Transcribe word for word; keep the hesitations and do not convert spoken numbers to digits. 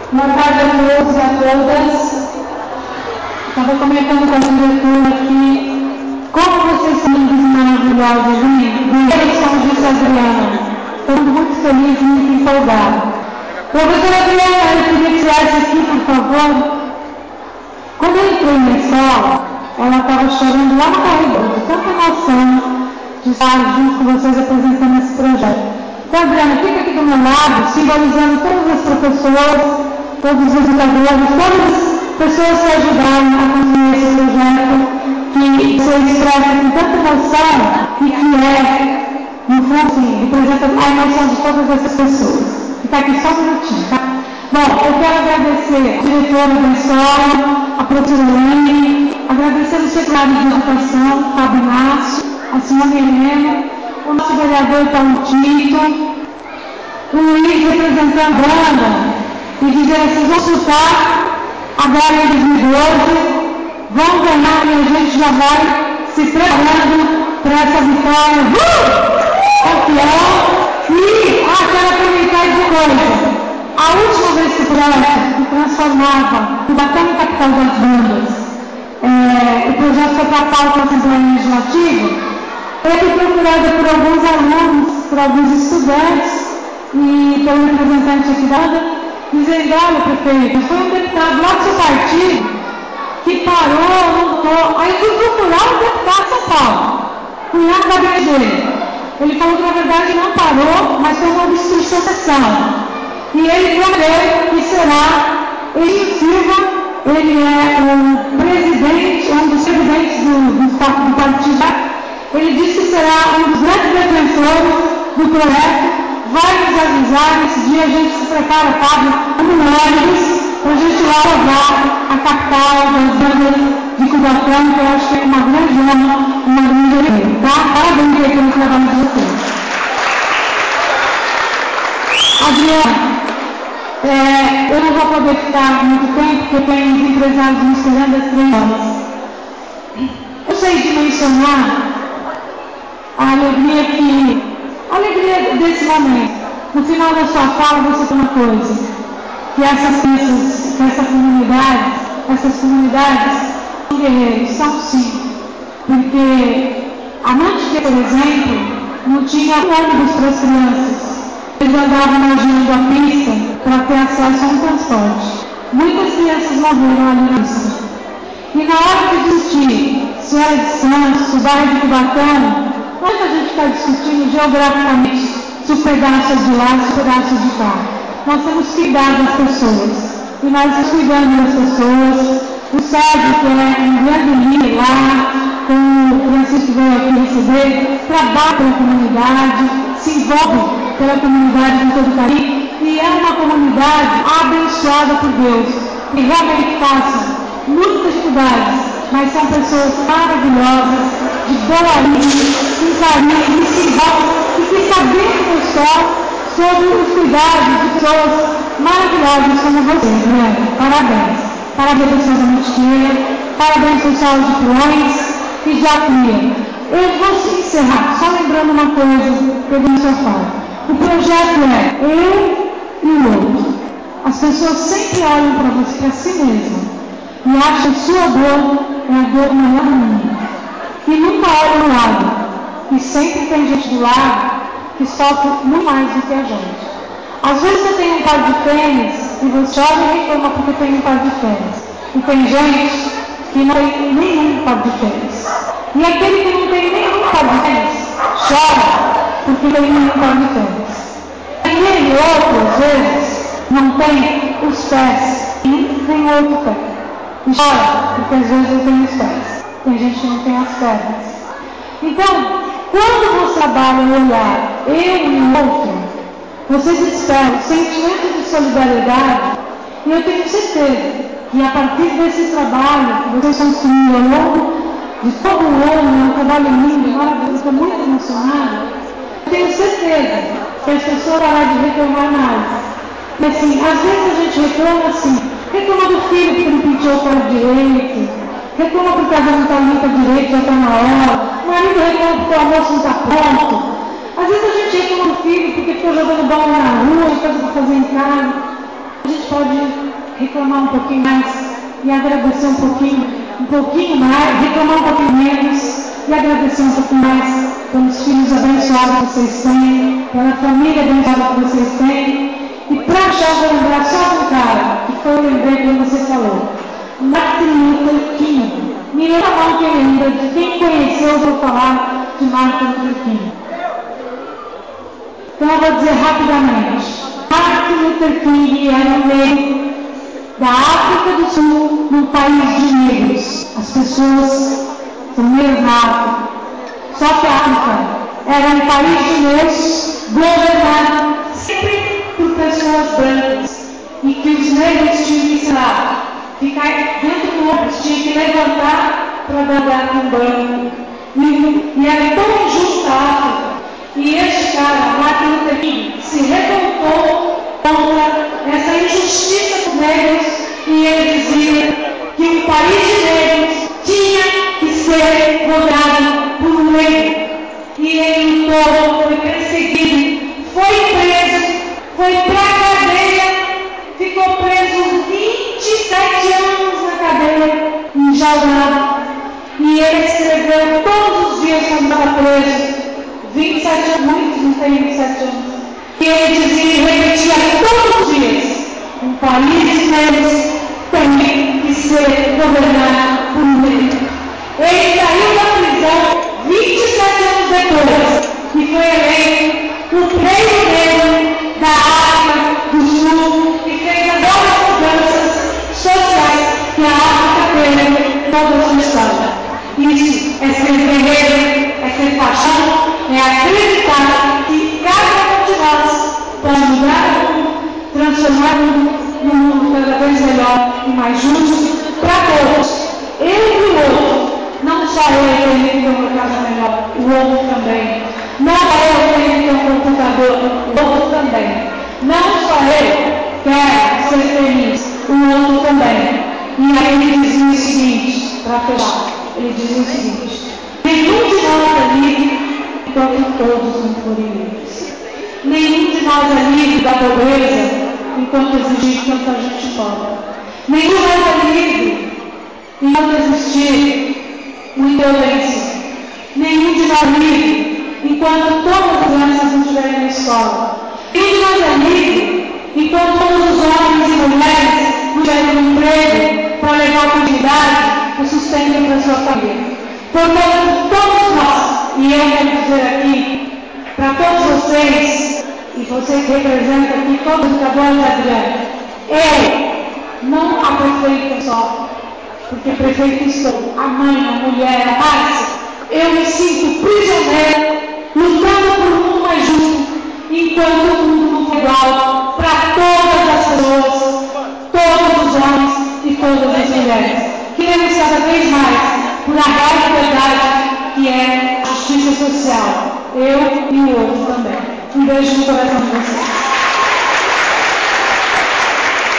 Boa tarde a todos e a todas. Estava comentando com a diretora aqui como vocês são lindos e maravilhosos, hein? Guerreiros São Justo Adriana. Estou muito feliz e muito empolgada. Professora Adriana, eu queria que viesse aqui, por favor. Quando eu entrei na escola, ela estava chorando lá no corredor, de tanta emoção de estar junto com vocês apresentando esse projeto. Então, Adriana, fica aqui do meu lado, simbolizando todas as professoras, todos os educadores, todas as pessoas que ajudaram a construir esse projeto, que você expressa com tanta emoção e que é, no fundo, sim, representa a emoção de todas essas pessoas. Fica aqui só um minutinho, tá? Bom, eu quero agradecer a diretora da escola, a professora Helene, agradecer o secretário de Educação, Fábio Inácio, a senhora Helena, o nosso vereador Paulo Tito, o Luiz representando a banda, e dizer assim, vão chutar agora em dois mil e doze, vão ganhar e a gente já vai se preparando para essa vitória. Uh! É e, ah, quero aproveitar de coisa. A última vez que o projeto que transformava o Bacana Capital das Bandas, é, o projeto foi para a pauta da Assembleia Legislativa, eu fui procurada por alguns alunos, por alguns estudantes e pelo representante aqui da banda, dizendo, olha, prefeito, foi um deputado lá do seu partido que parou, não voltou. Aí eu fui procurar o deputado de São Paulo, fui lá no gabinete dele. Ele falou que na verdade não parou, mas foi uma obstrução da sessão. E ele prometeu que será Enio Silva, ele é o presidente, um dos presidentes do, do, do partido. Ele disse que será um dos grandes defensores do projeto. Vai nos avisar, nesse dia a gente se prepara, Fábio, com ônibus, para a gente lá levar a capital das bandas de Cubatão, que eu acho que é uma grande honra, uma grande alegria, tá? Parabéns aí pelo trabalho de vocês. Adriana, é, eu não vou poder ficar muito tempo, porque eu tenho os empresários me esperando às três horas. Eu sei dimensionar a alegria que, a alegria desse momento. No final da sua fala, você tem uma coisa, que essas crianças, que essa comunidade, essas comunidades são guerreiros, são sim. Porque a Mantiqueira, por exemplo, não tinha ônibus para as crianças. Eles andavam imaginando a pista para ter acesso a um transporte. Muitas crianças morreram ali na pista. E na hora de discutir se era de Santos, se o bairro de Cubatão, não é que a gente está discutindo geograficamente se o pedaço é de lá, se o pedaço é de cá. Nós temos que cuidar das pessoas. E nós estamos cuidando das pessoas. O Sérgio, que é um grande líder lá, com o Francisco veio aqui receber, trabalha pela comunidade, se envolve pela comunidade com todo carinho, e é uma comunidade abençoada por Deus, que realmente passa muitas dificuldades, mas são pessoas maravilhosas, de boa índole, com carinho, que se envolvem e que sabem só sobre os cuidados de pessoas maravilhosas como vocês, né? Parabéns. Parabéns, pessoal da Mantiqueira, parabéns, pessoal de Pilões e já cria. Eu vou encerrar, só lembrando uma coisa que eu disse a fala. O projeto é eu e o outro. As pessoas sempre olham para você, para si mesma, e acham que sua dor é a dor maior do mundo. E nunca olham no lado. E sempre tem gente do lado que sofre muito mais do que a gente. Às vezes você tem um par de tênis e você olha e reclama porque tem um par de tênis. E tem gente que não tem nenhum par de tênis. E aquele que não tem nenhum par de tênis chora porque tem nenhum par de tênis. Aquele outro, às vezes, não tem os pés, um nem o outro pé. E chora porque às vezes eu tenho os pés. Tem gente que não tem as pernas. Então, quando você trabalha no olhar eu e o outro, vocês esperam sentimento de solidariedade, e eu tenho certeza que a partir desse trabalho que vocês construíram ao longo de todo o ano, é um trabalho lindo, maravilhoso, estou muito emocionada, eu tenho certeza que as pessoas param de reclamar mais. E assim, às vezes a gente reclama assim, reclama do filho que não pintou o cara direito, reclama porque a casa não está limpa direito, já está na hora, o marido reclama porque o almoço não está pronto. Às vezes a gente reclama do filho porque ficou jogando bola na rua, coisa para fazer em casa. A a gente pode reclamar um pouquinho mais e agradecer um pouquinho, um pouquinho mais, reclamar um pouquinho menos e agradecer um pouquinho mais pelos filhos abençoados que vocês têm, pela família abençoada que vocês têm. E para achar, vou lembrar só um cara que foi lembrei quando você falou, Martin Luther King. Me lembra a mão que lembra de quem conheceu, vou falar de Martin Luther King. Então eu vou dizer rapidamente. Martin Luther King era um negro da África do Sul, num país de negros. As pessoas são negras na África. Só que a África era um país de negros governado sempre por pessoas brancas. E que os negros tinham que, sei lá, ficar dentro do ônibus, tinha que levantar para dar lugar para um branco. E, e era tão injusta a África. E este cara, Martin Luther King, se revoltou contra essa injustiça dos negros e ele dizia que um país de negros tinha que ser governado por um negro. E ele lutou, foi perseguido, foi preso, foi para a cadeia, ficou preso vinte e sete anos na cadeia, enjaulado. E ele escreveu todos os dias quando estava preso, vinte e sete anos, muitos não têm vinte e sete anos. E ele dizia e repetia todos os dias: um país de negros tem que ser governado por um negro. Ele saiu da prisão vinte e sete anos depois e foi eleito o primeiro negro da África do Sul e fez as novas mudanças sociais que a África teve toda a sua história. Isso é ser guerreiro, é ser paixão, é acreditar que cada um de nós pode mudar o mundo, transformar o mundo num mundo cada vez melhor e mais justo para todos. Eu e o outro, não só eu tenho que ter uma casa melhor, o outro também. Não só eu tenho que ter um computador, o outro também. Não só eu quero ser feliz, o outro também. E aí ele dizia o seguinte, para fechar, ele dizia o seguinte: nenhum de nós é livre enquanto todos não forem livres. Nenhum de nós é livre da pobreza enquanto existir tanta gente pobre. Nenhum de nós é livre enquanto existir violência. Nenhum de nós é livre enquanto todas as crianças não estiverem na escola. Nenhum de nós é livre enquanto todos os homens e mulheres não tiverem um emprego para levar a comunidade o sustento para a sua família. Portanto, todos nós, e eu quero dizer aqui para todos vocês, e você que representa aqui todos os educadores da Adriana, eu, não a prefeita só, porque prefeito sou, a mãe, a mulher, a Márcia, eu me sinto prisioneira, lutando por um mundo mais justo, enquanto o mundo não for igual para todas as pessoas, todos os homens e todas as mulheres. Queremos cada vez mais por a real verdade que é a justiça social. Eu e o outro também. Um beijo no coração de vocês.